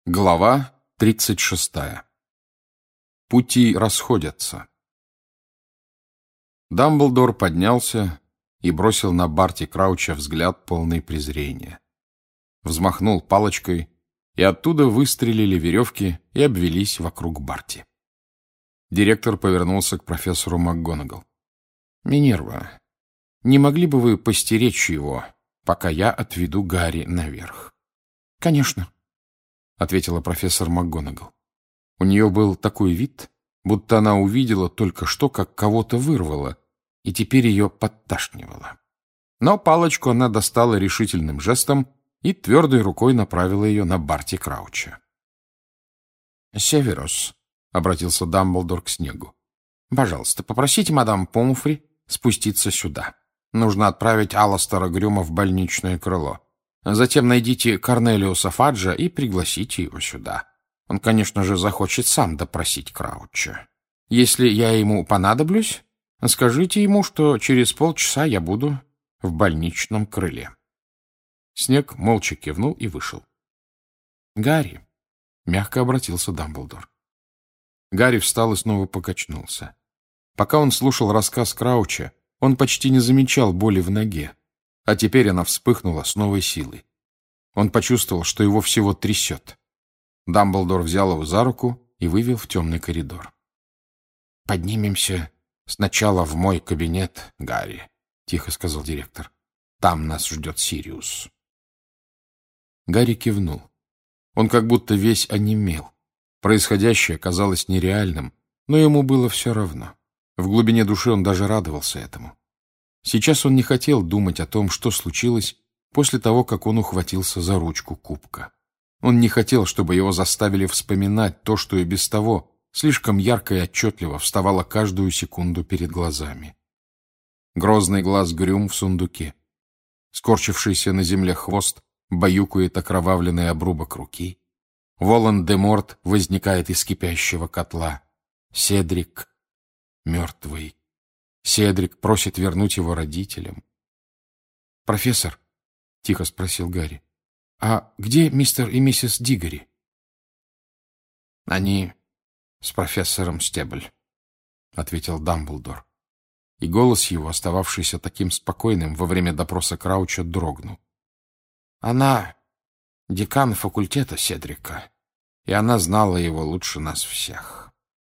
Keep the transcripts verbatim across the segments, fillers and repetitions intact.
Глава тридцать шестая. Пути расходятся. Дамблдор поднялся и бросил на Барти Крауча взгляд полный презрения. Взмахнул палочкой, и оттуда выстрелили веревки и обвелись вокруг Барти. Директор повернулся к профессору МакГонагал. «Минерва, не могли бы вы постеречь его, пока я отведу Гарри наверх?» «Конечно», — ответила профессор МакГонагал. У нее был такой вид, будто она увидела только что, как кого-то вырвало, и теперь ее подташнивало. Но палочку она достала решительным жестом и твердой рукой направила ее на Барти Крауча. «Северус», — обратился Дамблдор к снегу, — «пожалуйста, попросите мадам Помфри спуститься сюда. Нужно отправить Аластера Грюма в больничное крыло. Затем найдите Корнелиуса Фаджа и пригласите его сюда. Он, конечно же, захочет сам допросить Крауча. Если я ему понадоблюсь, скажите ему, что через полчаса я буду в больничном крыле». Снег молча кивнул и вышел. «Гарри», — мягко обратился Дамблдор. Гарри встал и снова покачнулся. Пока он слушал рассказ Крауча, он почти не замечал боли в ноге, а теперь она вспыхнула с новой силой. Он почувствовал, что его всего трясет. Дамблдор взял его за руку и вывел в темный коридор. «Поднимемся сначала в мой кабинет, Гарри», — тихо сказал директор. «Там нас ждет Сириус». Гарри кивнул. Он как будто весь онемел. Происходящее казалось нереальным, но ему было все равно. В глубине души он даже радовался этому. Сейчас он не хотел думать о том, что случилось после того, как он ухватился за ручку кубка. Он не хотел, чтобы его заставили вспоминать то, что и без того слишком ярко и отчетливо вставало каждую секунду перед глазами. Грозный глаз Грюм в сундуке. Скорчившийся на земле хвост баюкает окровавленный обрубок руки. Волан-де-Морт возникает из кипящего котла. Седрик мертвый. Седрик просит вернуть его родителям. «Профессор», — тихо спросил Гарри, — «а где мистер и миссис Диггори?» «Они с профессором Стебль», — ответил Дамблдор. И голос его, остававшийся таким спокойным во время допроса Крауча, дрогнул. «Она декан факультета Седрика, и она знала его лучше нас всех».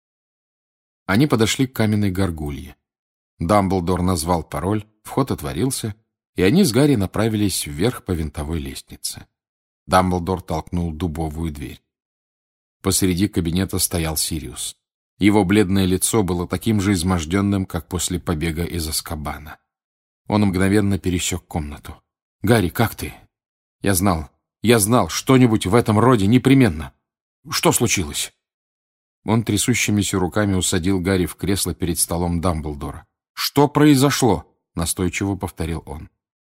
Они подошли к каменной горгулье. Дамблдор назвал пароль, вход отворился, и они с Гарри направились вверх по винтовой лестнице. Дамблдор толкнул дубовую дверь. Посреди кабинета стоял Сириус. Его бледное лицо было таким же изможденным, как после побега из Азкабана. Он мгновенно пересек комнату. «Гарри, как ты?» «Я знал, я знал, что-нибудь в этом роде непременно. Что случилось?» Он трясущимися руками усадил Гарри в кресло перед столом Дамблдора. «Что произошло?» — настойчиво повторил он.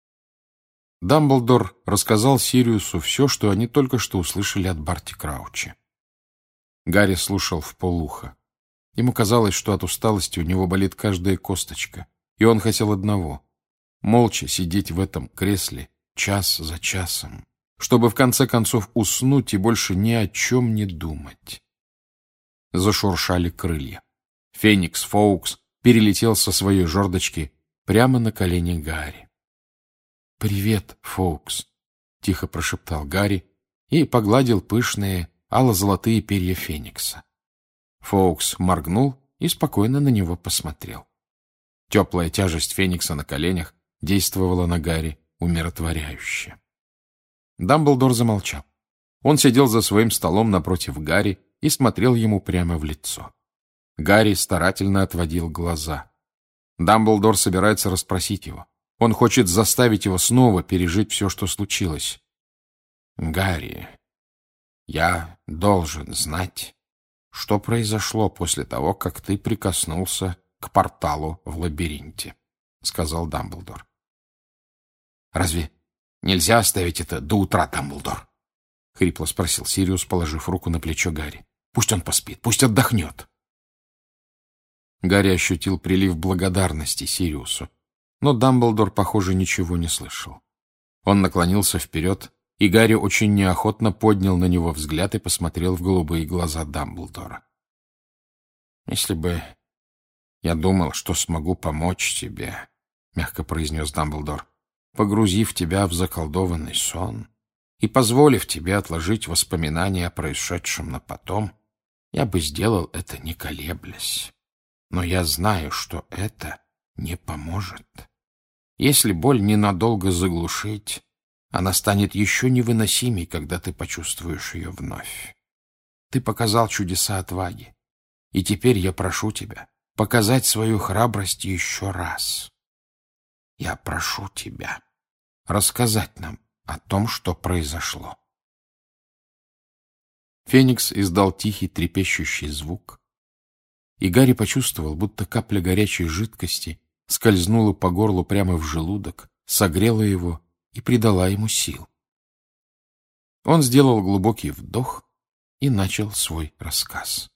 Дамблдор рассказал Сириусу все, что они только что услышали от Барти Крауча. Гарри слушал вполуха. Ему казалось, что от усталости у него болит каждая косточка, и он хотел одного — молча сидеть в этом кресле час за часом, чтобы в конце концов уснуть и больше ни о чем не думать. Зашуршали крылья. Феникс Фоукс перелетел со своей жердочки прямо на колени Гарри. «Привет, Фоукс», — тихо прошептал Гарри и погладил пышные ало-золотые перья Феникса. Фоукс моргнул и спокойно на него посмотрел. Теплая тяжесть Феникса на коленях действовала на Гарри умиротворяюще. Дамблдор замолчал. Он сидел за своим столом напротив Гарри и смотрел ему прямо в лицо. Гарри старательно отводил глаза. Дамблдор собирается расспросить его. Он хочет заставить его снова пережить все, что случилось. «Гарри, я должен знать, что произошло после того, как ты прикоснулся к порталу в лабиринте», — сказал Дамблдор. «Разве нельзя оставить это до утра, Дамблдор?» — хрипло спросил Сириус, положив руку на плечо Гарри. «Пусть он поспит, пусть отдохнет». Гарри ощутил прилив благодарности Сириусу, но Дамблдор, похоже, ничего не слышал. Он наклонился вперед и Гарри очень неохотно поднял на него взгляд и посмотрел в голубые глаза Дамблдора. «Если бы я думал, что смогу помочь тебе», — мягко произнес Дамблдор, «погрузив тебя в заколдованный сон и позволив тебе отложить воспоминания о происшедшем на потом, я бы сделал это не колеблясь. Но я знаю, что это не поможет. Если боль ненадолго заглушить, она станет еще невыносимей, когда ты почувствуешь ее вновь. Ты показал чудеса отваги, и теперь я прошу тебя показать свою храбрость еще раз. Я прошу тебя рассказать нам о том, что произошло». Феникс издал тихий трепещущий звук, и Гарри почувствовал, будто капля горячей жидкости скользнула по горлу прямо в желудок, согрела его и придала ему сил. Он сделал глубокий вдох и начал свой рассказ.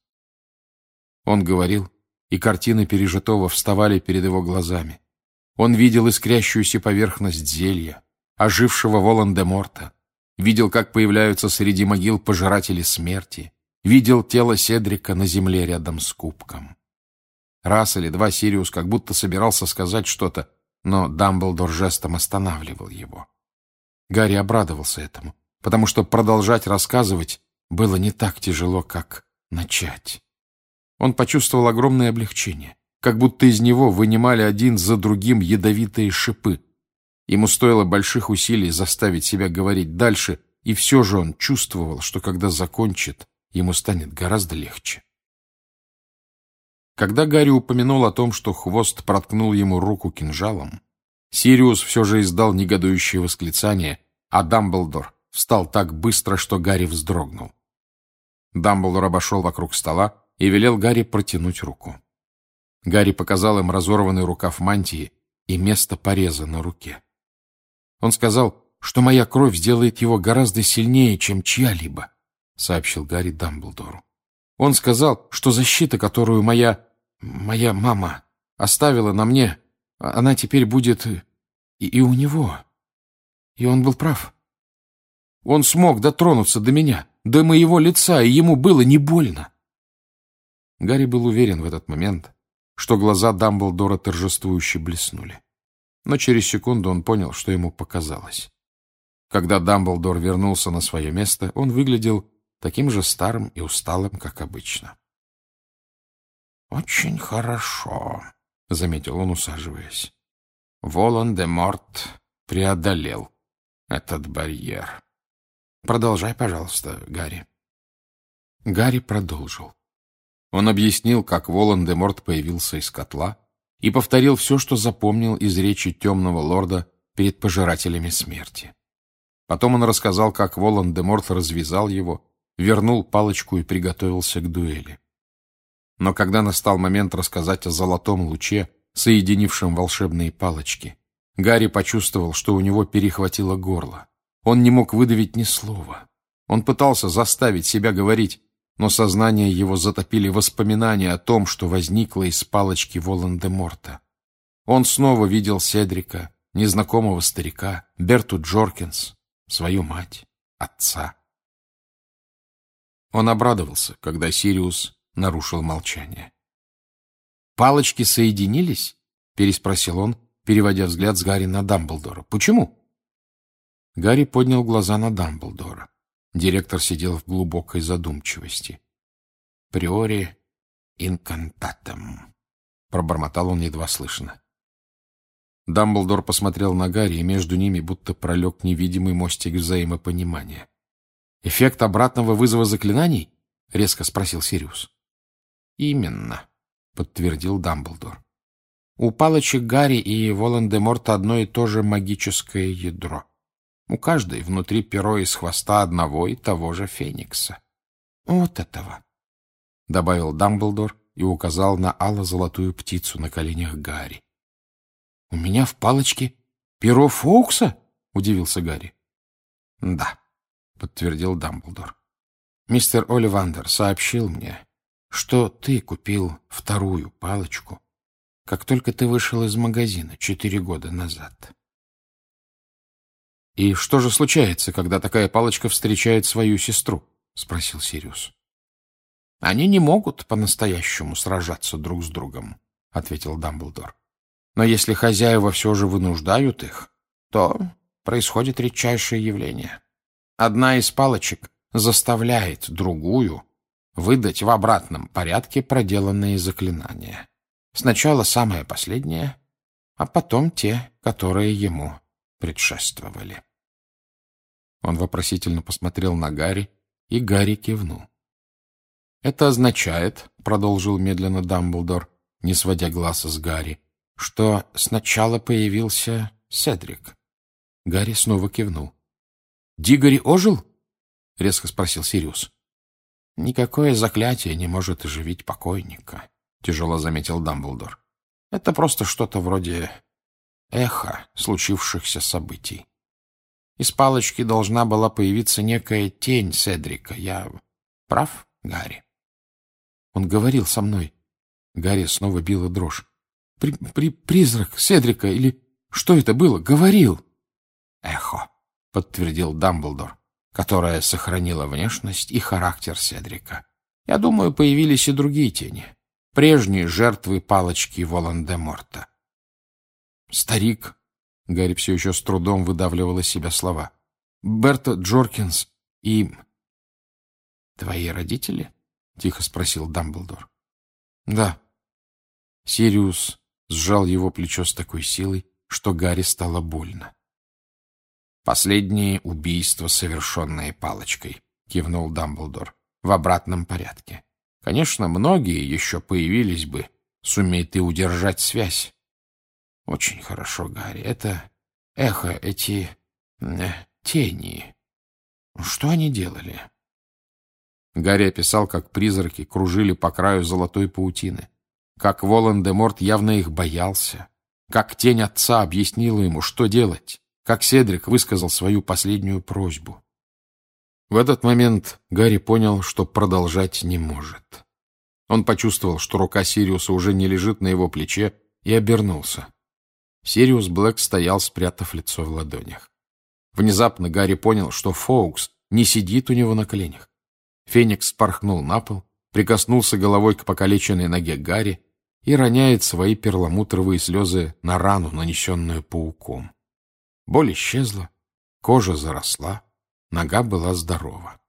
Он говорил, и картины пережитого вставали перед его глазами. Он видел искрящуюся поверхность зелья, ожившего Волан-де-Морта, видел, как появляются среди могил пожиратели смерти, видел тело Седрика на земле рядом с кубком. Раз или два Сириус как будто собирался сказать что-то, но Дамблдор жестом останавливал его. Гарри обрадовался этому, потому что продолжать рассказывать было не так тяжело, как начать. Он почувствовал огромное облегчение, как будто из него вынимали один за другим ядовитые шипы. Ему стоило больших усилий заставить себя говорить дальше, и все же он чувствовал, что когда закончит, ему станет гораздо легче. Когда Гарри упомянул о том, что хвост проткнул ему руку кинжалом, Сириус все же издал негодующее восклицание, а Дамблдор встал так быстро, что Гарри вздрогнул. Дамблдор обошел вокруг стола и велел Гарри протянуть руку. Гарри показал им разорванный рукав мантии и место пореза на руке. Он сказал, что моя кровь сделает его гораздо сильнее, чем чья-либо, — сообщил Гарри Дамблдору. Он сказал, что защита, которую моя... моя мама оставила на мне, она теперь будет и, и у него. И он был прав. Он смог дотронуться до меня, до моего лица, и ему было не больно. Гарри был уверен в этот момент, что глаза Дамблдора торжествующе блеснули. Но через секунду он понял, что ему показалось. Когда Дамблдор вернулся на свое место, он выглядел таким же старым и усталым, как обычно. «Очень хорошо», — заметил он, усаживаясь. «Волан-де-Морт преодолел этот барьер. Продолжай, пожалуйста, Гарри». Гарри продолжил. Он объяснил, как Волан-де-Морт появился из котла, и повторил все, что запомнил из речи темного лорда перед пожирателями смерти. Потом он рассказал, как Волан-де-Морт развязал его, вернул палочку и приготовился к дуэли. Но когда настал момент рассказать о золотом луче, соединившем волшебные палочки, Гарри почувствовал, что у него перехватило горло. Он не мог выдавить ни слова. Он пытался заставить себя говорить, но сознание его затопили воспоминания о том, что возникло из палочки Волан-де-Морта. Он снова видел Седрика, незнакомого старика, Берту Джоркинс, свою мать, отца. Он обрадовался, когда Сириус нарушил молчание. «Палочки соединились?» — переспросил он, переводя взгляд с Гарри на Дамблдора. «Почему?» Гарри поднял глаза на Дамблдора. Директор сидел в глубокой задумчивости. «Приори инкантатем», — пробормотал он едва слышно. Дамблдор посмотрел на Гарри, и между ними будто пролег невидимый мостик взаимопонимания. «Эффект обратного вызова заклинаний?» — резко спросил Сириус. «Именно», — подтвердил Дамблдор. «У палочек Гарри и Волан-де-Морта одно и то же магическое ядро. У каждой внутри перо из хвоста одного и того же феникса. Вот этого», — добавил Дамблдор и указал на ало-золотую птицу на коленях Гарри. «У меня в палочке перо Фоукса?» — удивился Гарри. «Да», — подтвердил Дамблдор. «Мистер Олливандер сообщил мне, что ты купил вторую палочку, как только ты вышел из магазина четыре года назад». «И что же случается, когда такая палочка встречает свою сестру?» — спросил Сириус. «Они не могут по-настоящему сражаться друг с другом», — ответил Дамблдор. «Но если хозяева все же вынуждают их, то происходит редчайшее явление. Одна из палочек заставляет другую выдать в обратном порядке проделанные заклинания. Сначала самое последнее, а потом те, которые ему предшествовали». Он вопросительно посмотрел на Гарри, и Гарри кивнул. «Это означает, — продолжил медленно Дамблдор, не сводя глаз с Гарри, — что сначала появился Седрик». Гарри снова кивнул. «Дигори ожил?» — резко спросил Сириус. «Никакое заклятие не может оживить покойника», — тяжело заметил Дамблдор. «Это просто что-то вроде эха случившихся событий. Из палочки должна была появиться некая тень Седрика. Я прав, Гарри?» «Он говорил со мной». Гарри снова била дрожь. При, при, «Призрак Седрика или что это было? Говорил!» «Эхо», — подтвердил Дамблдор, которая сохранила внешность и характер Седрика. «Я думаю, появились и другие тени. Прежние жертвы палочки Волан-де-Морта». «Старик», — Гарри все еще с трудом выдавливал из себя слова, «Берта Джоркинс и...» «Твои родители?» — тихо спросил Дамблдор. «Да». Сириус сжал его плечо с такой силой, что Гарри стало больно. «Последние убийства, совершенные палочкой», — кивнул Дамблдор, — «в обратном порядке. Конечно, многие еще появились бы, сумей ты удержать связь». «Очень хорошо, Гарри. Это эхо, эти э, тени. Что они делали?» Гарри описал, как призраки кружили по краю золотой паутины, как Волан-де-Морт явно их боялся, как тень отца объяснила ему, что делать, как Седрик высказал свою последнюю просьбу. В этот момент Гарри понял, что продолжать не может. Он почувствовал, что рука Сириуса уже не лежит на его плече, и обернулся. Сириус Блэк стоял, спрятав лицо в ладонях. Внезапно Гарри понял, что Фоукс не сидит у него на коленях. Феникс спорхнул на пол, прикоснулся головой к покалеченной ноге Гарри и роняет свои перламутровые слезы на рану, нанесенную пауком. Боль исчезла, кожа заросла, нога была здорова.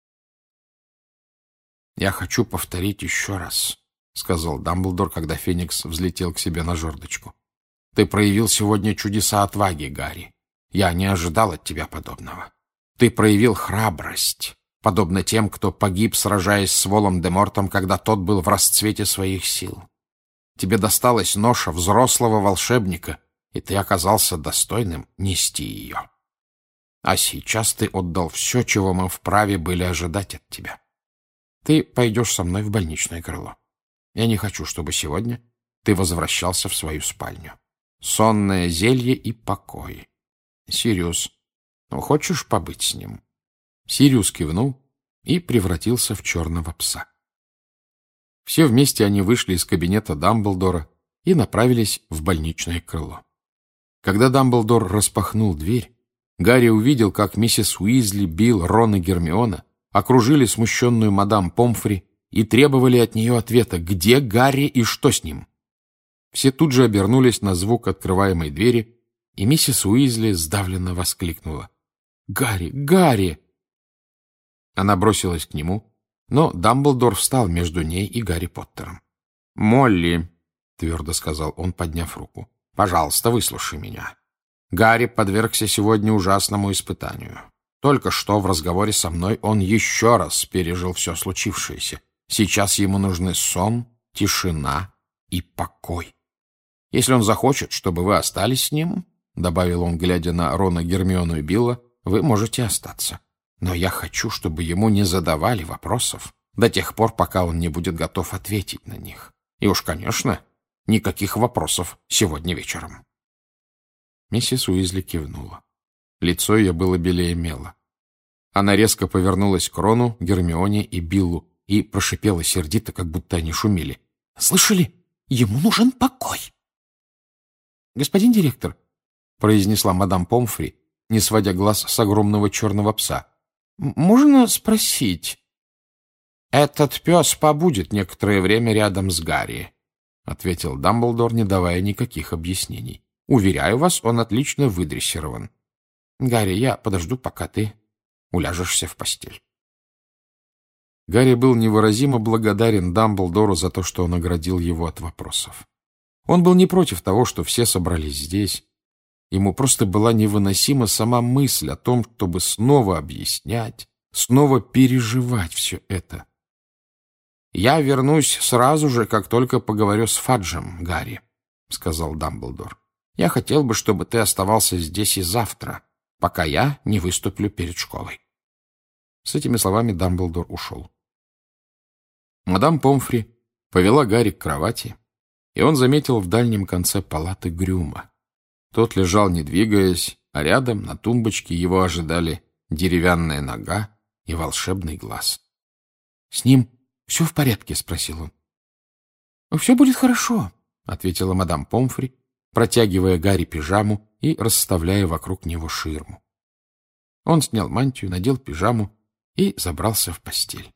«Я хочу повторить еще раз», — сказал Дамблдор, когда Феникс взлетел к себе на жердочку. «Ты проявил сегодня чудеса отваги, Гарри. Я не ожидал от тебя подобного. Ты проявил храбрость, подобно тем, кто погиб, сражаясь с Волан-де-Мортом, когда тот был в расцвете своих сил. Тебе досталась ноша взрослого волшебника, и ты оказался достойным нести ее. А сейчас ты отдал все, чего мы вправе были ожидать от тебя. Ты пойдешь со мной в больничное крыло. Я не хочу, чтобы сегодня ты возвращался в свою спальню. Сонное зелье и покой. Сириус, ну, хочешь побыть с ним?» Сириус кивнул и превратился в черного пса. Все вместе они вышли из кабинета Дамблдора и направились в больничное крыло. Когда Дамблдор распахнул дверь, Гарри увидел, как миссис Уизли, Билл, Рон и Гермиона окружили смущенную мадам Помфри и требовали от нее ответа, где Гарри и что с ним. Все тут же обернулись на звук открываемой двери, и миссис Уизли сдавленно воскликнула: «Гарри! Гарри!» Она бросилась к нему, но Дамблдор встал между ней и Гарри Поттером. «Молли», — твердо сказал он, подняв руку, — «пожалуйста, выслушай меня. Гарри подвергся сегодня ужасному испытанию. Только что в разговоре со мной он еще раз пережил все случившееся. Сейчас ему нужны сон, тишина и покой. Если он захочет, чтобы вы остались с ним, — добавил он, глядя на Рона, Гермиону и Билла, — вы можете остаться. Но я хочу, чтобы ему не задавали вопросов до тех пор, пока он не будет готов ответить на них. И уж, конечно, никаких вопросов сегодня вечером». Миссис Уизли кивнула. Лицо ее было белее мела. Она резко повернулась к Рону, Гермионе и Биллу и прошипела сердито, как будто они шумели: «Слышали? Ему нужен покой!» «Господин директор», — произнесла мадам Помфри, не сводя глаз с огромного черного пса. «Можно спросить?» «Этот пес побудет некоторое время рядом с Гарри», — ответил Дамблдор, не давая никаких объяснений. «Уверяю вас, он отлично выдрессирован. Гарри, я подожду, пока ты уляжешься в постель». Гарри был невыразимо благодарен Дамблдору за то, что он оградил его от вопросов. Он был не против того, что все собрались здесь. Ему просто была невыносима сама мысль о том, чтобы снова объяснять, снова переживать все это. «Я вернусь сразу же, как только поговорю с Фаджем, Гарри», — сказал Дамблдор. «Я хотел бы, чтобы ты оставался здесь и завтра, пока я не выступлю перед школой». С этими словами Дамблдор ушел. Мадам Помфри повела Гарри к кровати, и он заметил в дальнем конце палаты Грюма. Тот лежал, не двигаясь, а рядом на тумбочке его ожидали деревянная нога и волшебный глаз. — С ним все в порядке? — спросил он. — Все будет хорошо, — ответила мадам Помфри, протягивая Гарри пижаму и расставляя вокруг него ширму. Он снял мантию, надел пижаму и забрался в постель.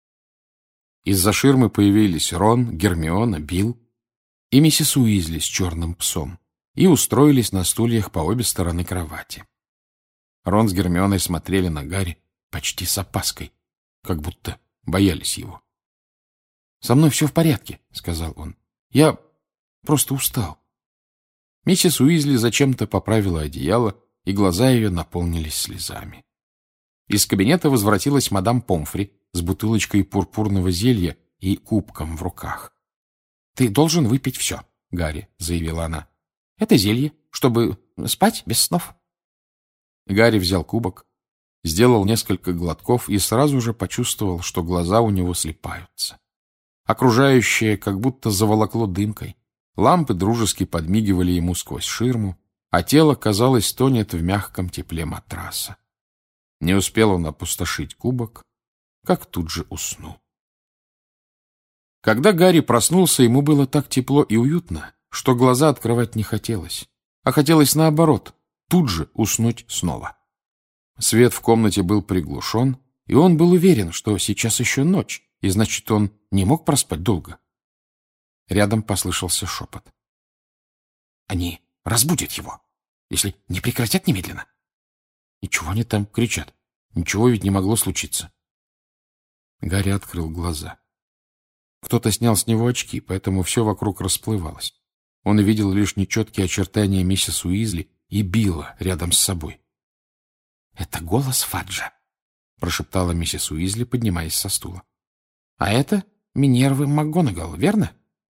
Из-за ширмы появились Рон, Гермиона, Билл и миссис Уизли с черным псом и устроились на стульях по обе стороны кровати. Рон с Гермионой смотрели на Гарри почти с опаской, как будто боялись его. — Со мной все в порядке, — сказал он. — Я просто устал. Миссис Уизли зачем-то поправила одеяло, и глаза ее наполнились слезами. Из кабинета возвратилась мадам Помфри с бутылочкой пурпурного зелья и кубком в руках. — Ты должен выпить все, — Гарри заявила она. — Это зелье, чтобы спать без снов. Гарри взял кубок, сделал несколько глотков и сразу же почувствовал, что глаза у него слипаются. Окружающее как будто заволокло дымкой. Лампы дружески подмигивали ему сквозь ширму, а тело, казалось, тонет в мягком тепле матраса. Не успел он опустошить кубок, как тут же уснул. Когда Гарри проснулся, ему было так тепло и уютно, что глаза открывать не хотелось, а хотелось наоборот, тут же уснуть снова. Свет в комнате был приглушен, и он был уверен, что сейчас еще ночь, и значит, он не мог проспать долго. Рядом послышался шепот. — Они разбудят его, если не прекратят немедленно. И чего они там кричат? Ничего ведь не могло случиться. Гарри открыл глаза. Кто-то снял с него очки, поэтому все вокруг расплывалось. Он увидел лишь нечеткие очертания миссис Уизли и Билла рядом с собой. — Это голос Фаджа, — прошептала миссис Уизли, поднимаясь со стула. — А это Минервы МакГонагал, верно?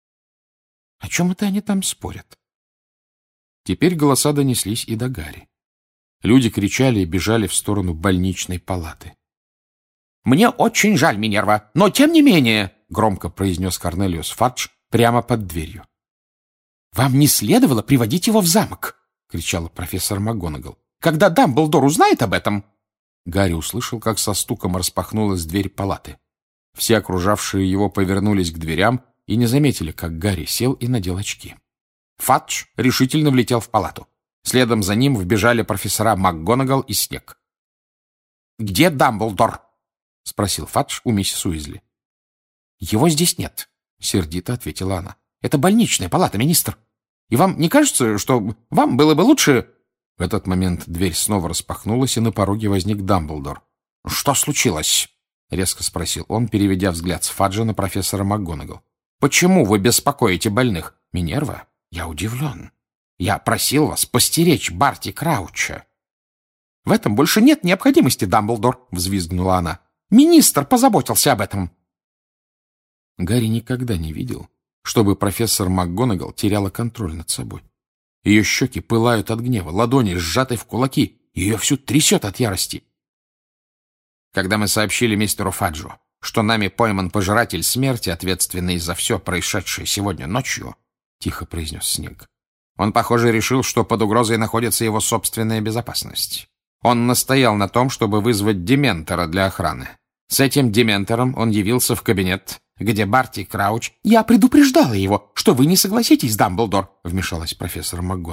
О чем это они там спорят? Теперь голоса донеслись и до Гарри. Люди кричали и бежали в сторону больничной палаты. — Мне очень жаль, Минерва, но тем не менее, — громко произнес Корнелиус Фадж прямо под дверью. — Вам не следовало приводить его в замок, — кричала профессор МакГонагал. — Когда Дамблдор узнает об этом... Гарри услышал, как со стуком распахнулась дверь палаты. Все окружавшие его повернулись к дверям и не заметили, как Гарри сел и надел очки. Фадж решительно влетел в палату. Следом за ним вбежали профессора МакГонагал и Снег. — Где Дамблдор? — спросил Фадж у миссис Уизли. — Его здесь нет, — сердито ответила она. — Это больничная палата, министр. И вам не кажется, что вам было бы лучше... В этот момент дверь снова распахнулась, и на пороге возник Дамблдор. — Что случилось? — резко спросил он, переведя взгляд с Фаджа на профессора МакГонагал. — Почему вы беспокоите больных? — Минерва, я удивлен. Я просил вас постеречь Барти Крауча. — В этом больше нет необходимости, Дамблдор, — взвизгнула она. — Министр позаботился об этом. Гарри никогда не видел, чтобы профессор МакГонагал теряла контроль над собой. Ее щеки пылают от гнева, ладони сжаты в кулаки, ее всю трясет от ярости. Когда мы сообщили мистеру Фаджу, что нами пойман пожиратель смерти, ответственный за все происшедшее сегодня ночью, — тихо произнес Снег, — он, похоже, решил, что под угрозой находится его собственная безопасность. Он настоял на том, чтобы вызвать дементора для охраны. С этим дементором он явился в кабинет, где Барти Крауч... — Я предупреждала его, что вы не согласитесь, Дамблдор, — вмешалась профессор МакГонагал. —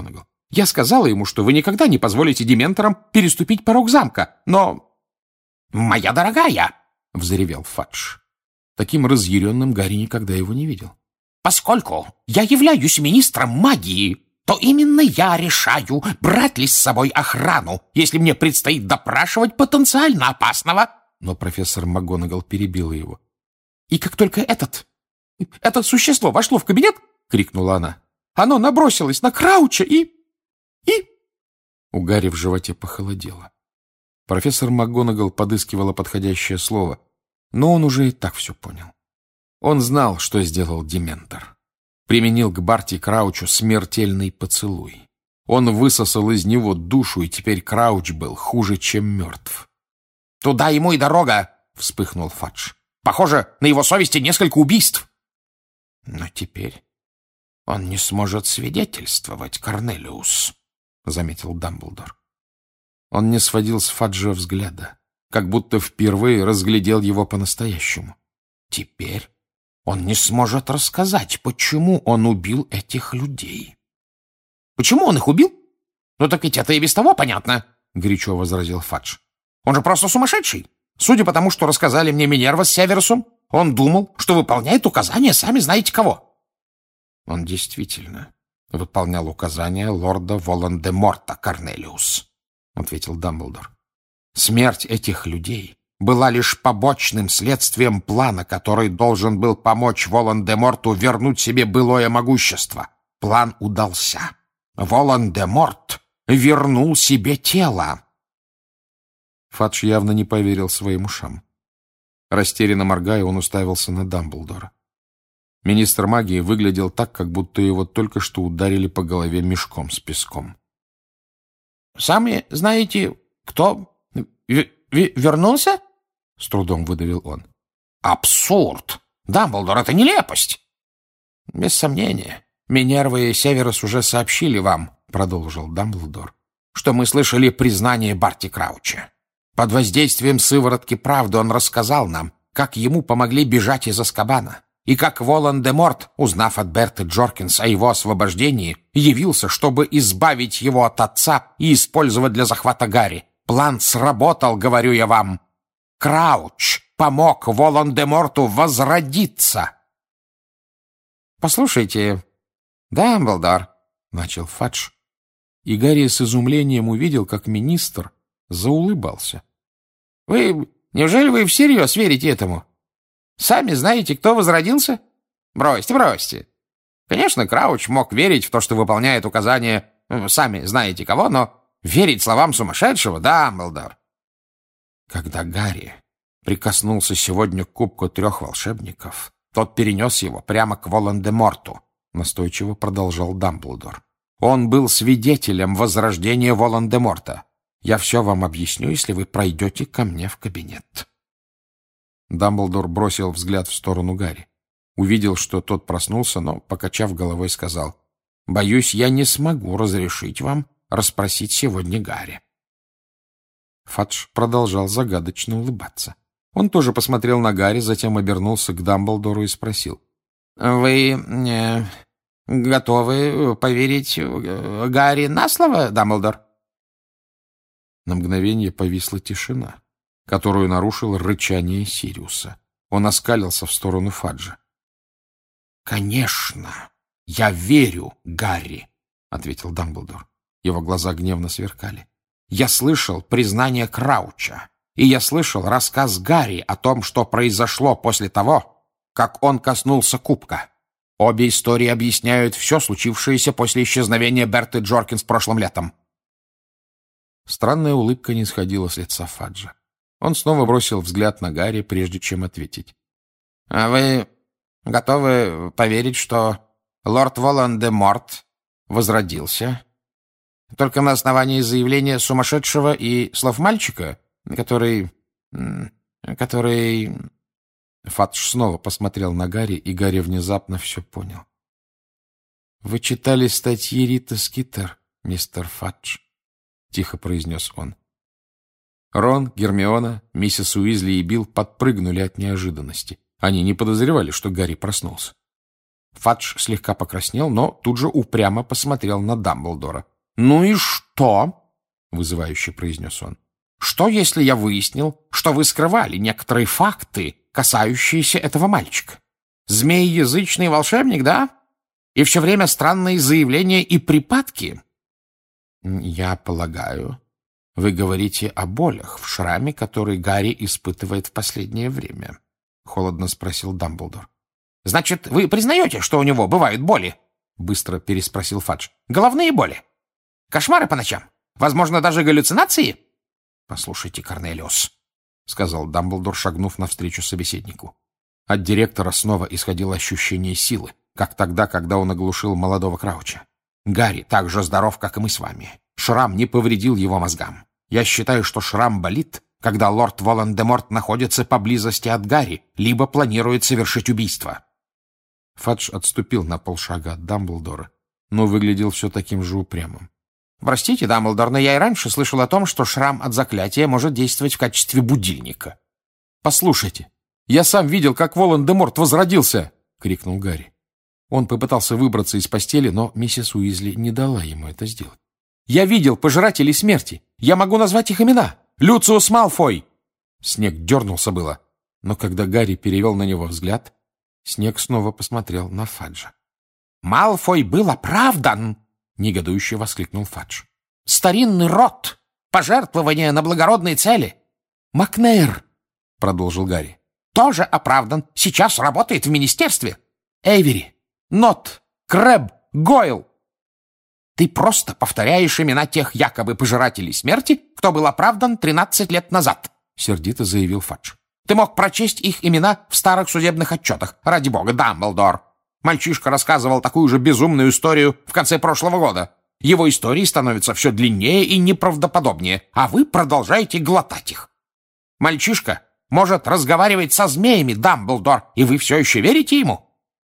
Я сказала ему, что вы никогда не позволите дементорам переступить порог замка, но... «Моя дорогая!» — взревел Фадж. Таким разъяренным Гарри никогда его не видел. «Поскольку я являюсь министром магии, то именно я решаю, брать ли с собой охрану, если мне предстоит допрашивать потенциально опасного...» Но профессор МакГонагал перебила его. «И как только этот... это существо вошло в кабинет, — крикнула она, — оно набросилось на Крауча и... и...» У Гарри в животе похолодело. Профессор МакГонагал подыскивала подходящее слово, но он уже и так все понял. Он знал, что сделал Дементор. Применил к Барти Краучу смертельный поцелуй. Он высосал из него душу, и теперь Крауч был хуже, чем мертв. «Туда ему и дорога!» — вспыхнул Фадж. «Похоже, на его совести несколько убийств!» «Но теперь он не сможет свидетельствовать, Корнелиус», — заметил Дамблдор. Он не сводил с Фаджа взгляда, как будто впервые разглядел его по-настоящему. «Теперь он не сможет рассказать, почему он убил этих людей». «Почему он их убил? Ну так ведь это и без того понятно», — горячо возразил Фадж. «Он же просто сумасшедший. Судя по тому, что рассказали мне Минерва с Северусом, он думал, что выполняет указания сами знаете кого». «Он действительно выполнял указания лорда Волан-де-Морта, Корнелиус», — ответил Дамблдор. «Смерть этих людей была лишь побочным следствием плана, который должен был помочь Волан-де-Морту вернуть себе былое могущество. План удался. Волан-де-Морт вернул себе тело». Фадж явно не поверил своим ушам. Растерянно моргая, он уставился на Дамблдора. Министр магии выглядел так, как будто его только что ударили по голове мешком с песком. «Сами знаете, кто вернулся?» — с трудом выдавил он. «Абсурд! Дамблдор, это нелепость!» «Без сомнения. Минерва и Северус уже сообщили вам, — продолжил Дамблдор, — что мы слышали признание Барти Крауча. Под воздействием сыворотки правды он рассказал нам, как ему помогли бежать из Азкабана, и как Волан-де-Морт, узнав от Берты Джоркинс о его освобождении, явился, чтобы избавить его от отца и использовать для захвата Гарри. План сработал, говорю я вам. Крауч помог Волан-де-Морту возродиться». «Послушайте, Дамблдор, — начал Фадж, и Гарри с изумлением увидел, как министр заулыбался. — Вы, неужели вы всерьез верите этому? Сами знаете, кто возродился? Бросьте, бросьте. Конечно, Крауч мог верить в то, что выполняет указания, сами знаете кого, но верить словам сумасшедшего, Дамблдор. Когда Гарри прикоснулся сегодня к кубку трех волшебников, тот перенес его прямо к Волан-де-Морту, — настойчиво продолжал Дамблдор. Он был свидетелем возрождения Волан-де-Морта. Я все вам объясню, если вы пройдете ко мне в кабинет. Дамблдор бросил взгляд в сторону Гарри. Увидел, что тот проснулся, но, покачав головой, сказал: «Боюсь, я не смогу разрешить вам расспросить сегодня Гарри». Фадж продолжал загадочно улыбаться. Он тоже посмотрел на Гарри, затем обернулся к Дамблдору и спросил: «Вы э, готовы поверить Гарри на слово, Дамблдор?» На мгновение повисла тишина, которую нарушило рычание Сириуса. Он оскалился в сторону Фаджа. «Конечно, я верю Гарри», — ответил Дамблдор. Его глаза гневно сверкали. «Я слышал признание Крауча, и я слышал рассказ Гарри о том, что произошло после того, как он коснулся кубка. Обе истории объясняют все случившееся после исчезновения Берты Джоркинс прошлым летом». Странная улыбка не сходила с лица Фаджа. Он снова бросил взгляд на Гарри, прежде чем ответить. «А вы готовы поверить, что лорд Волан-де-Морт возродился только на основании заявления сумасшедшего и слов мальчика, который... который...» Фадж снова посмотрел на Гарри, и Гарри внезапно все понял. «Вы читали статьи Риты Скитер, мистер Фадж?» — тихо произнес он. Рон, Гермиона, миссис Уизли и Билл подпрыгнули от неожиданности. Они не подозревали, что Гарри проснулся. Фадж слегка покраснел, но тут же упрямо посмотрел на Дамблдора. «Ну и что?» — вызывающе произнес он. «Что, если я выяснил, что вы скрывали некоторые факты, касающиеся этого мальчика? Змееязычный волшебник, да? И все время странные заявления и припадки?» «Я полагаю, вы говорите о болях в шраме, который Гарри испытывает в последнее время», — холодно спросил Дамблдор. «Значит, вы признаете, что у него бывают боли?» — быстро переспросил Фадж. «Головные боли? Кошмары по ночам? Возможно, даже галлюцинации?» «Послушайте, Корнелиус», — сказал Дамблдор, шагнув навстречу собеседнику. От директора снова исходило ощущение силы, как тогда, когда он оглушил молодого Крауча. «Гарри так же здоров, как и мы с вами. Шрам не повредил его мозгам. Я считаю, что шрам болит, когда лорд Волан-де-Морт находится поблизости от Гарри, либо планирует совершить убийство». Фадж отступил на полшага от Дамблдора, но выглядел все таким же упрямым. «Простите, Дамблдор, но я и раньше слышал о том, что шрам от заклятия может действовать в качестве будильника». «Послушайте, я сам видел, как Волан-де-Морт возродился!» — крикнул Гарри. Он попытался выбраться из постели, но миссис Уизли не дала ему это сделать. «Я видел пожирателей смерти! Я могу назвать их имена! Люциус Малфой!» Снег дернулся было, но когда Гарри перевел на него взгляд, Снег снова посмотрел на Фаджа. «Малфой был оправдан!» — негодующе воскликнул Фадж. «Старинный род! Пожертвование на благородные цели!» «Макнейр!» — продолжил Гарри. «Тоже оправдан. Сейчас работает в министерстве. Эйвери, Нот, Крэб, Гойл!» «Ты просто повторяешь имена тех якобы пожирателей смерти, кто был оправдан тринадцать лет назад», — сердито заявил Фадж. «Ты мог прочесть их имена в старых судебных отчетах. Ради бога, Дамблдор! Мальчишка рассказывал такую же безумную историю в конце прошлого года. Его истории становятся все длиннее и неправдоподобнее, а вы продолжаете глотать их. Мальчишка может разговаривать со змеями, Дамблдор, и вы все еще верите ему?»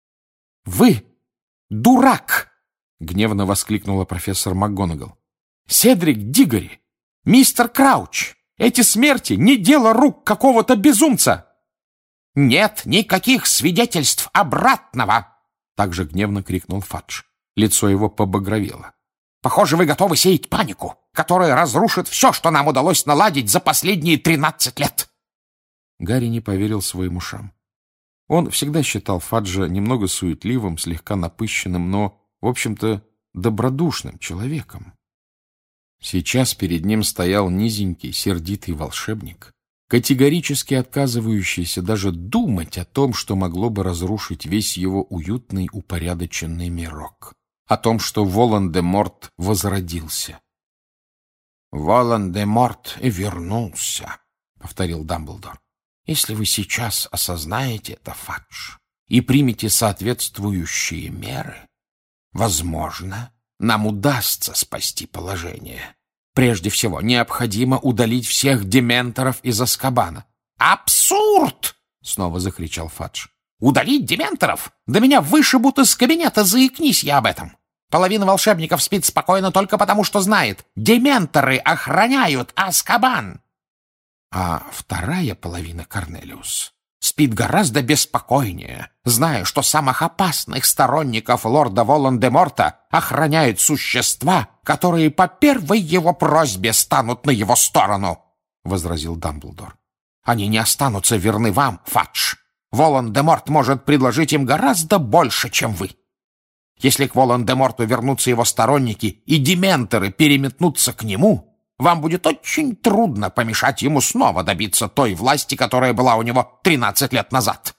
«Вы дурак!» — гневно воскликнула профессор МакГонагал. «Седрик Диггори! Мистер Крауч! Эти смерти не дело рук какого-то безумца!» «Нет никаких свидетельств обратного!» — также гневно крикнул Фадж. Лицо его побагровело. «Похоже, вы готовы сеять панику, которая разрушит все, что нам удалось наладить за последние тринадцать лет!» Гарри не поверил своим ушам. Он всегда считал Фаджа немного суетливым, слегка напыщенным, но, в общем-то, добродушным человеком. Сейчас перед ним стоял низенький, сердитый волшебник, категорически отказывающийся даже думать о том, что могло бы разрушить весь его уютный, упорядоченный мирок, о том, что Волан-де-Морт возродился. «Волан-де-Морт вернулся», — повторил Дамблдор. «Если вы сейчас осознаете это, Фадж, и примете соответствующие меры, возможно, нам удастся спасти положение. Прежде всего, необходимо удалить всех дементоров из Азкабана». «Абсурд!» — снова закричал Фадж. «Удалить дементоров? Да меня вышибут из кабинета, заикнись я об этом. Половина волшебников спит спокойно только потому, что знает. Дементоры охраняют Азкабан. А вторая половина, Корнелиус, спит гораздо беспокойнее, зная, что самых опасных сторонников лорда Волан-де-Морта охраняют существа, которые по первой его просьбе станут на его сторону», — возразил Дамблдор. «Они не останутся верны вам, Фадж. Волан-де-Морт может предложить им гораздо больше, чем вы. Если к Волан-де-Морту вернутся его сторонники и дементоры переметнутся к нему, вам будет очень трудно помешать ему снова добиться той власти, которая была у него тринадцать лет назад».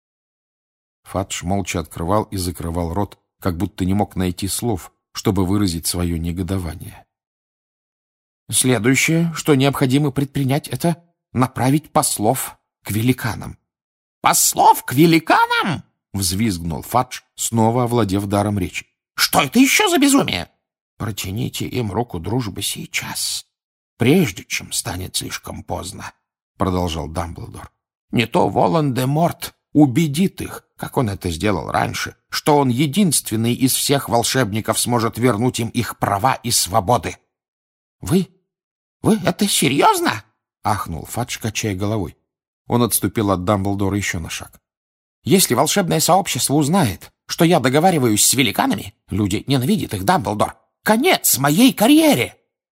Фадж молча открывал и закрывал рот, как будто не мог найти слов, чтобы выразить свое негодование. «Следующее, что необходимо предпринять, это направить послов к великанам». «Послов к великанам?» — взвизгнул Фадж, снова овладев даром речи. «Что это еще за безумие?» «Протяните им руку дружбы сейчас, прежде чем станет слишком поздно», — продолжал Дамблдор. «Не то Волан-де-Морт убедит их, как он это сделал раньше, что он единственный из всех волшебников сможет вернуть им их права и свободы». «Вы? Вы это серьезно?» — ахнул Фадж, качая головой. Он отступил от Дамблдора еще на шаг. «Если волшебное сообщество узнает, что я договариваюсь с великанами, люди ненавидят их, Дамблдор. конец моей карьере!»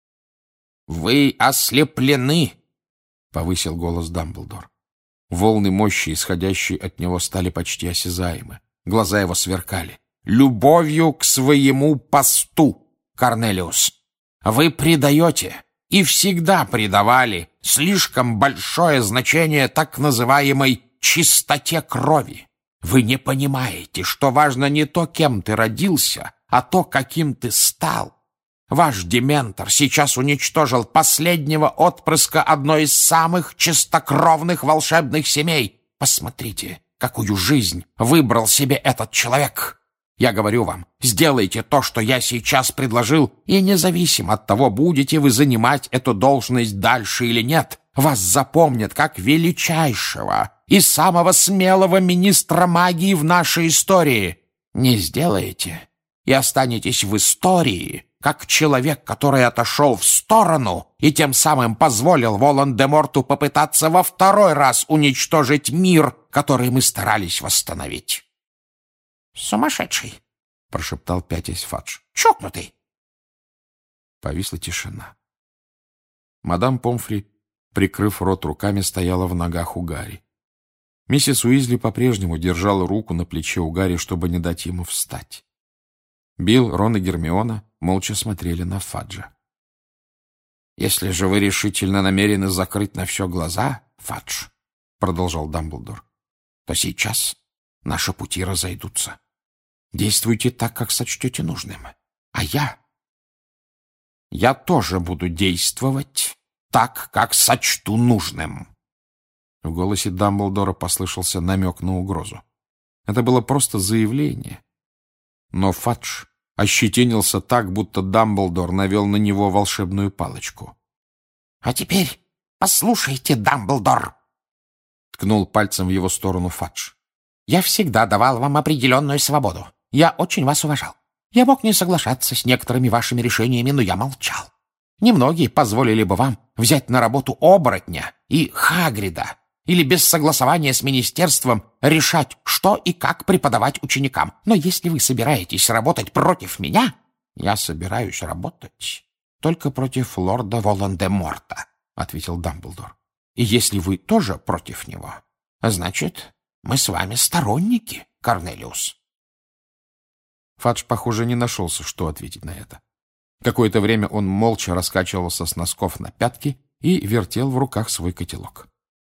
«Вы ослеплены!» — повысил голос Дамблдор. Волны мощи, исходящие от него, стали почти осязаемы. Глаза его сверкали. «Любовью к своему посту, Корнелиус! Вы придаете и всегда придавали слишком большое значение так называемой чистоте крови. Вы не понимаете, что важно не то, кем ты родился, а то, каким ты стал. Ваш дементор сейчас уничтожил последнего отпрыска одной из самых чистокровных волшебных семей. Посмотрите, какую жизнь выбрал себе этот человек. Я говорю вам, сделайте то, что я сейчас предложил, и независимо от того, будете вы занимать эту должность дальше или нет, вас запомнят как величайшего и самого смелого министра магии в нашей истории. Не сделаете, и останетесь в истории как человек, который отошел в сторону и тем самым позволил Волан-де-Морту попытаться во второй раз уничтожить мир, который мы старались восстановить». «Сумасшедший!» — прошептал пятясь Фадж. «Чокнутый!» Повисла тишина. Мадам Помфри, прикрыв рот руками, стояла в ногах у Гарри. Миссис Уизли по-прежнему держала руку на плече у Гарри, чтобы не дать ему встать. Билл, Рон и Гермиона молча смотрели на Фаджа. «Если же вы решительно намерены закрыть на все глаза, Фадж, — продолжал Дамблдор, — то сейчас наши пути разойдутся. Действуйте так, как сочтете нужным. А я... Я тоже буду действовать так, как сочту нужным». В голосе Дамблдора послышался намек на угрозу. Это было просто заявление. Но Фадж ощетинился так, будто Дамблдор навел на него волшебную палочку. «А теперь послушайте, Дамблдор!» — ткнул пальцем в его сторону Фадж. «Я всегда давал вам определенную свободу. Я очень вас уважал. Я мог не соглашаться с некоторыми вашими решениями, но я молчал. Немногие позволили бы вам взять на работу оборотня и Хагрида или без согласования с министерством решать, что и как преподавать ученикам. Но если вы собираетесь работать против меня, я собираюсь работать только против лорда Волан-де-Морта», — ответил Дамблдор. «И если вы тоже против него, значит, мы с вами сторонники, Корнелиус». Фадж, похоже, не нашелся, что ответить на это. Какое-то время он молча раскачивался с носков на пятки и вертел в руках свой котелок.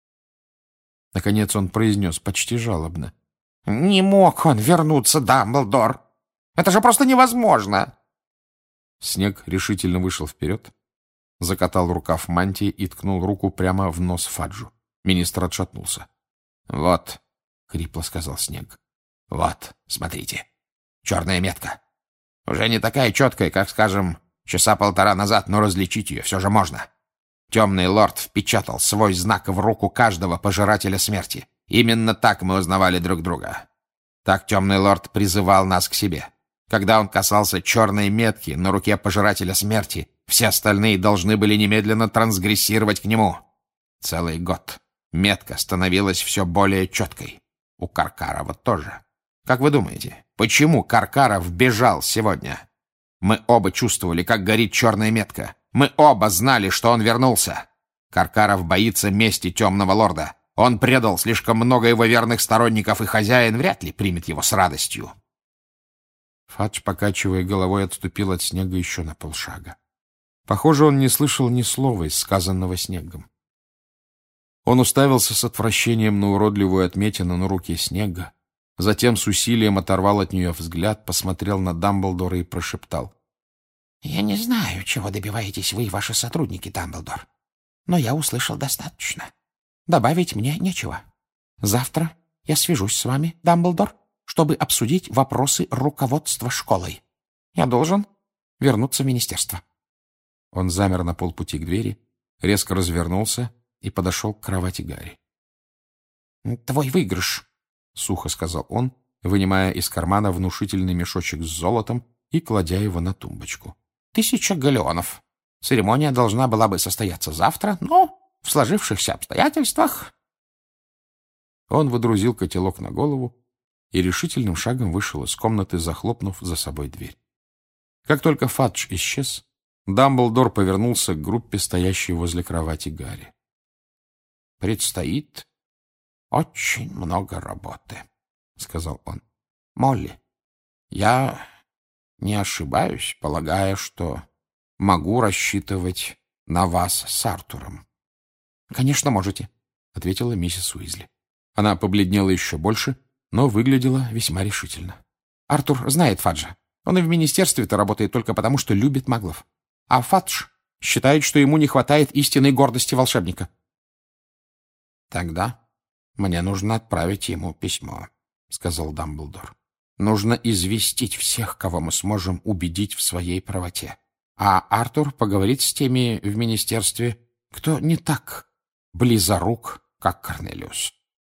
Наконец он произнес почти жалобно: «Не мог он вернуться, Дамблдор! Это же просто невозможно!» Снег решительно вышел вперед, закатал рукав мантии и ткнул руку прямо в нос Фаджу. Министр отшатнулся. «Вот», — хрипло сказал Снег, — «вот, смотрите, черная метка. Уже не такая четкая, как, скажем, часа полтора назад, но различить ее все же можно. Темный лорд впечатал свой знак в руку каждого пожирателя смерти. Именно так мы узнавали друг друга. Так темный лорд призывал нас к себе. Когда он касался черной метки на руке пожирателя смерти, все остальные должны были немедленно трансгрессировать к нему. Целый год метка становилась все более четкой. У Каркарова тоже. Как вы думаете, почему Каркаров бежал сегодня? Мы оба чувствовали, как горит черная метка. Мы оба знали, что он вернулся. Каркаров боится мести темного лорда. Он предал слишком много его верных сторонников, и хозяин вряд ли примет его с радостью». Фадж, покачивая головой, отступил от Снега еще на полшага. Похоже, он не слышал ни слова из сказанного Снегом. Он уставился с отвращением на уродливую отметину на руке Снега, затем с усилием оторвал от нее взгляд, посмотрел на Дамблдора и прошептал: «Я не знаю, чего добиваетесь вы и ваши сотрудники, Дамблдор, но я услышал достаточно. Добавить мне нечего. Завтра я свяжусь с вами, Дамблдор, чтобы обсудить вопросы руководства школой. Я должен вернуться в министерство». Он замер на полпути к двери, резко развернулся и подошел к кровати Гарри. «Твой выигрыш», — сухо сказал он, вынимая из кармана внушительный мешочек с золотом и кладя его на тумбочку. «Тысяча галеонов. Церемония должна была бы состояться завтра, но в сложившихся обстоятельствах...» Он водрузил котелок на голову и решительным шагом вышел из комнаты, захлопнув за собой дверь. Как только Фадж исчез, Дамблдор повернулся к группе, стоящей возле кровати Гарри. «Предстоит очень много работы», — сказал он. «Молли, я не ошибаюсь, полагая, что могу рассчитывать на вас с Артуром». «Конечно, можете», — ответила миссис Уизли. Она побледнела еще больше, но выглядела весьма решительно. «Артур знает Фаджа. Он и в министерстве-то работает только потому, что любит маглов. А Фадж считает, что ему не хватает истинной гордости волшебника». «Тогда мне нужно отправить ему письмо», — сказал Дамблдор. «Нужно известить всех, кого мы сможем убедить в своей правоте. А Артур поговорит с теми в министерстве, кто не так близорук, как Корнелиус».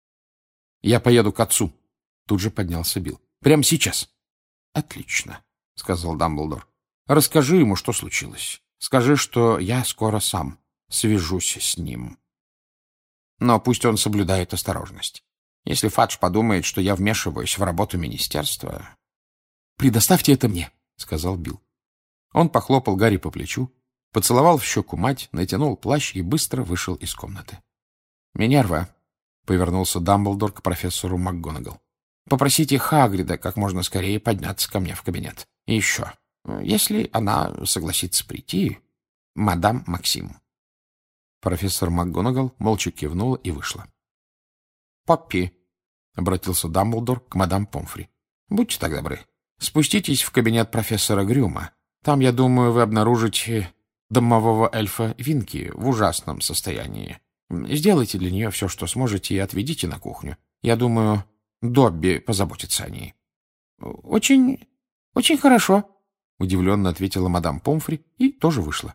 «Я поеду к отцу», — тут же поднялся Билл. «Прямо сейчас». «Отлично», — сказал Дамблдор. «Расскажи ему, что случилось. Скажи, что я скоро сам свяжусь с ним. Но пусть он соблюдает осторожность. Если Фадж подумает, что я вмешиваюсь в работу министерства...» «Предоставьте это мне», — сказал Билл. Он похлопал Гарри по плечу, поцеловал в щеку мать, натянул плащ и быстро вышел из комнаты. «Минерва», — повернулся Дамблдор к профессору МакГонагал, — «попросите Хагрида как можно скорее подняться ко мне в кабинет. И еще, если она согласится прийти, мадам Максим». Профессор МакГонагал молча кивнула и вышла. «Поппи», — обратился Дамблдор к мадам Помфри, — «будьте так добры, спуститесь в кабинет профессора Грюма. Там, я думаю, вы обнаружите домового эльфа Винки в ужасном состоянии. Сделайте для нее все, что сможете, и отведите на кухню. Я думаю, Добби позаботится о ней». «Очень, очень хорошо», — удивленно ответила мадам Помфри и тоже вышла.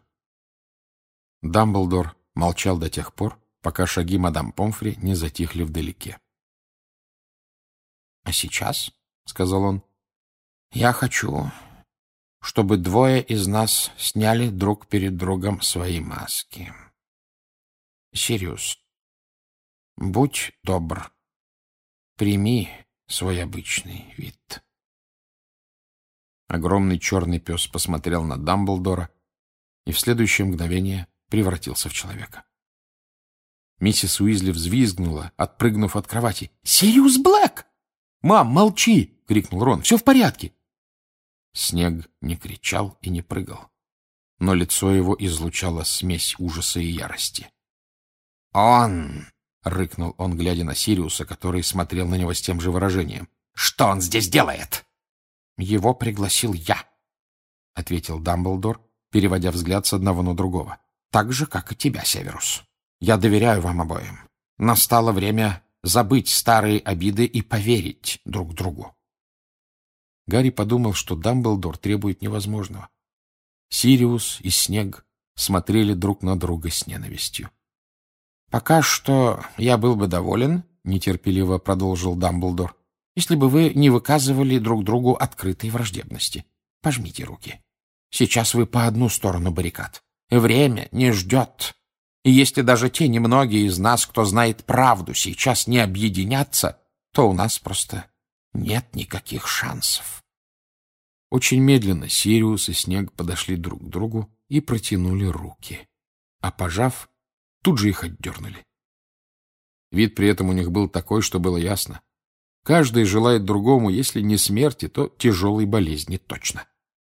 Дамблдор молчал до тех пор, пока шаги мадам Помфри не затихли вдалеке. «А сейчас, — сказал он, — я хочу, чтобы двое из нас сняли друг перед другом свои маски. Сириус, будь добр, прими свой обычный вид». Огромный черный пес посмотрел на Дамблдора и в следующее мгновение превратился в человека. Миссис Уизли взвизгнула, отпрыгнув от кровати. «Сириус Блэк!» «Мам, молчи!» — крикнул Рон. «Все в порядке!» Снег не кричал и не прыгал, но лицо его излучало смесь ужаса и ярости. «Он!» — рыкнул он, глядя на Сириуса, который смотрел на него с тем же выражением. «Что он здесь делает?» «Его пригласил я», — ответил Дамблдор, переводя взгляд с одного на другого. «Так же, как и тебя, Северус. Я доверяю вам обоим. Настало время забыть старые обиды и поверить друг другу». Гарри подумал, что Дамблдор требует невозможного. Сириус и Снег смотрели друг на друга с ненавистью. «Пока что я был бы доволен, — нетерпеливо продолжил Дамблдор, — если бы вы не выказывали друг другу открытой враждебности. Пожмите руки. Сейчас вы по одну сторону баррикад. Время не ждет. И если даже те немногие из нас, кто знает правду, сейчас не объединятся, то у нас просто нет никаких шансов». Очень медленно Сириус и Снег подошли друг к другу и протянули руки, а, пожав, тут же их отдернули. Вид при этом у них был такой, что было ясно. Каждый желает другому, если не смерти, то тяжелой болезни точно.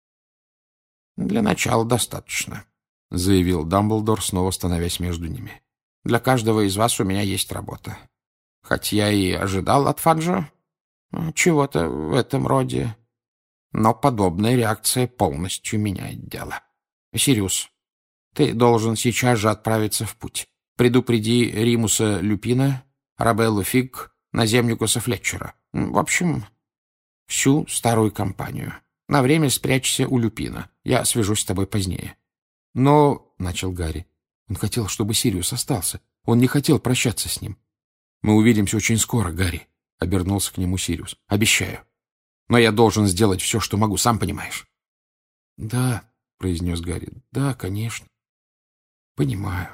«Для начала достаточно», — заявил Дамблдор, снова становясь между ними. «Для каждого из вас у меня есть работа. Хоть я и ожидал от Фаджа чего-то в этом роде, но подобная реакция полностью меняет дело. Сириус, ты должен сейчас же отправиться в путь. Предупреди Римуса Люпина, Рабеллу Фиг, Наземникуса Флетчера. В общем, всю старую компанию. На время спрячься у Люпина. Я свяжусь с тобой позднее». «Но...» — начал Гарри. Он хотел, чтобы Сириус остался. Он не хотел прощаться с ним. «Мы увидимся очень скоро, Гарри», — обернулся к нему Сириус. «Обещаю. Но я должен сделать все, что могу, сам понимаешь». «Да», — произнес Гарри. «Да, конечно. Понимаю».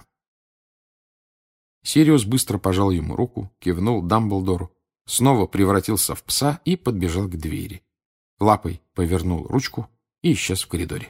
Сириус быстро пожал ему руку, кивнул Дамблдору, снова превратился в пса и подбежал к двери. Лапой повернул ручку и исчез в коридоре.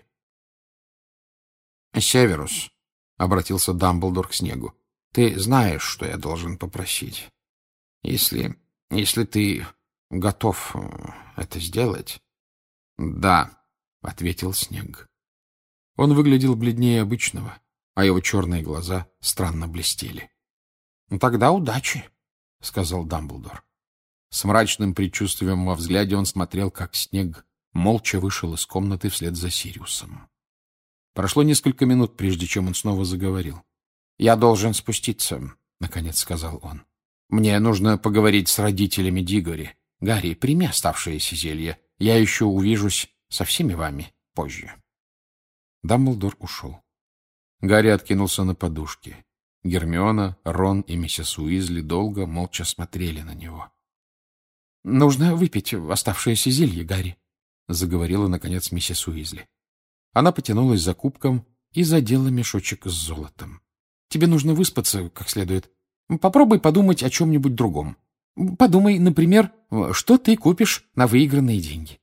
«Северус», — обратился Дамблдор к Снегу, — «ты знаешь, что я должен попросить. Если... если ты готов это сделать...» «Да», — ответил Снег. Он выглядел бледнее обычного, а его черные глаза странно блестели. — Тогда удачи, — сказал Дамблдор. С мрачным предчувствием во взгляде он смотрел, как Снег молча вышел из комнаты вслед за Сириусом. Прошло несколько минут, прежде чем он снова заговорил. — Я должен спуститься, — наконец сказал он. — Мне нужно поговорить с родителями Дигори. Гарри, прими оставшееся зелье. Я еще увижусь со всеми вами позже. Дамблдор ушел. Гарри откинулся на подушке. Гермиона, Рон и миссис Уизли долго молча смотрели на него. — Нужно выпить оставшееся зелье, Гарри, — заговорила, наконец, миссис Уизли. Она потянулась за кубком и задела мешочек с золотом. — Тебе нужно выспаться как следует. Попробуй подумать о чем-нибудь другом. Подумай, например, что ты купишь на выигранные деньги.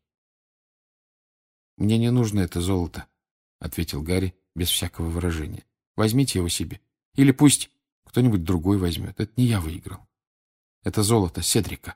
— Мне не нужно это золото, — ответил Гарри без всякого выражения. — Возьмите его себе. Или пусть кто-нибудь другой возьмет. Это не я выиграл. Это золото Седрика.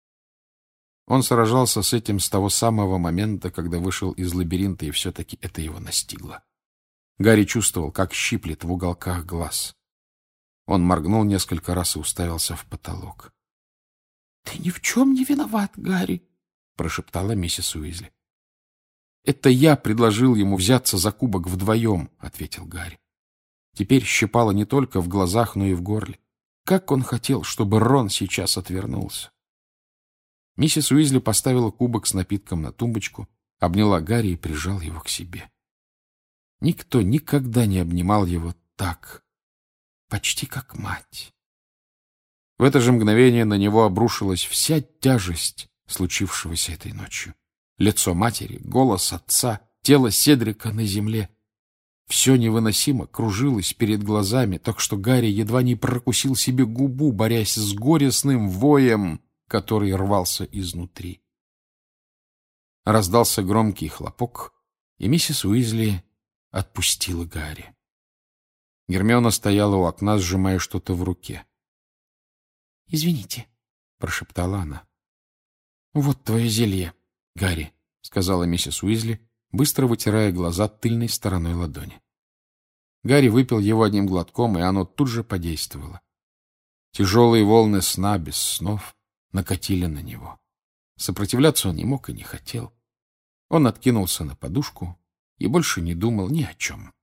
Он сражался с этим с того самого момента, когда вышел из лабиринта, и все-таки это его настигло. Гарри чувствовал, как щиплет в уголках глаз. Он моргнул несколько раз и уставился в потолок. — Ты ни в чем не виноват, Гарри, — прошептала миссис Уизли. — Это я предложил ему взяться за кубок вдвоем, — ответил Гарри. Теперь щипало не только в глазах, но и в горле. Как он хотел, чтобы Рон сейчас отвернулся. Миссис Уизли поставила кубок с напитком на тумбочку, обняла Гарри и прижала его к себе. Никто никогда не обнимал его так, почти как мать. В это же мгновение на него обрушилась вся тяжесть случившегося этой ночью. Лицо матери, голос отца, тело Седрика на земле. Все невыносимо кружилось перед глазами, так что Гарри едва не прокусил себе губу, борясь с горестным воем, который рвался изнутри. Раздался громкий хлопок, и миссис Уизли отпустила Гарри. Гермиона стояла у окна, сжимая что-то в руке. — Извините, — прошептала она. — Вот твое зелье, Гарри, — сказала миссис Уизли, быстро вытирая глаза тыльной стороной ладони. Гарри выпил его одним глотком, и оно тут же подействовало. Тяжелые волны сна без снов накатили на него. Сопротивляться он не мог и не хотел. Он откинулся на подушку и больше не думал ни о чем.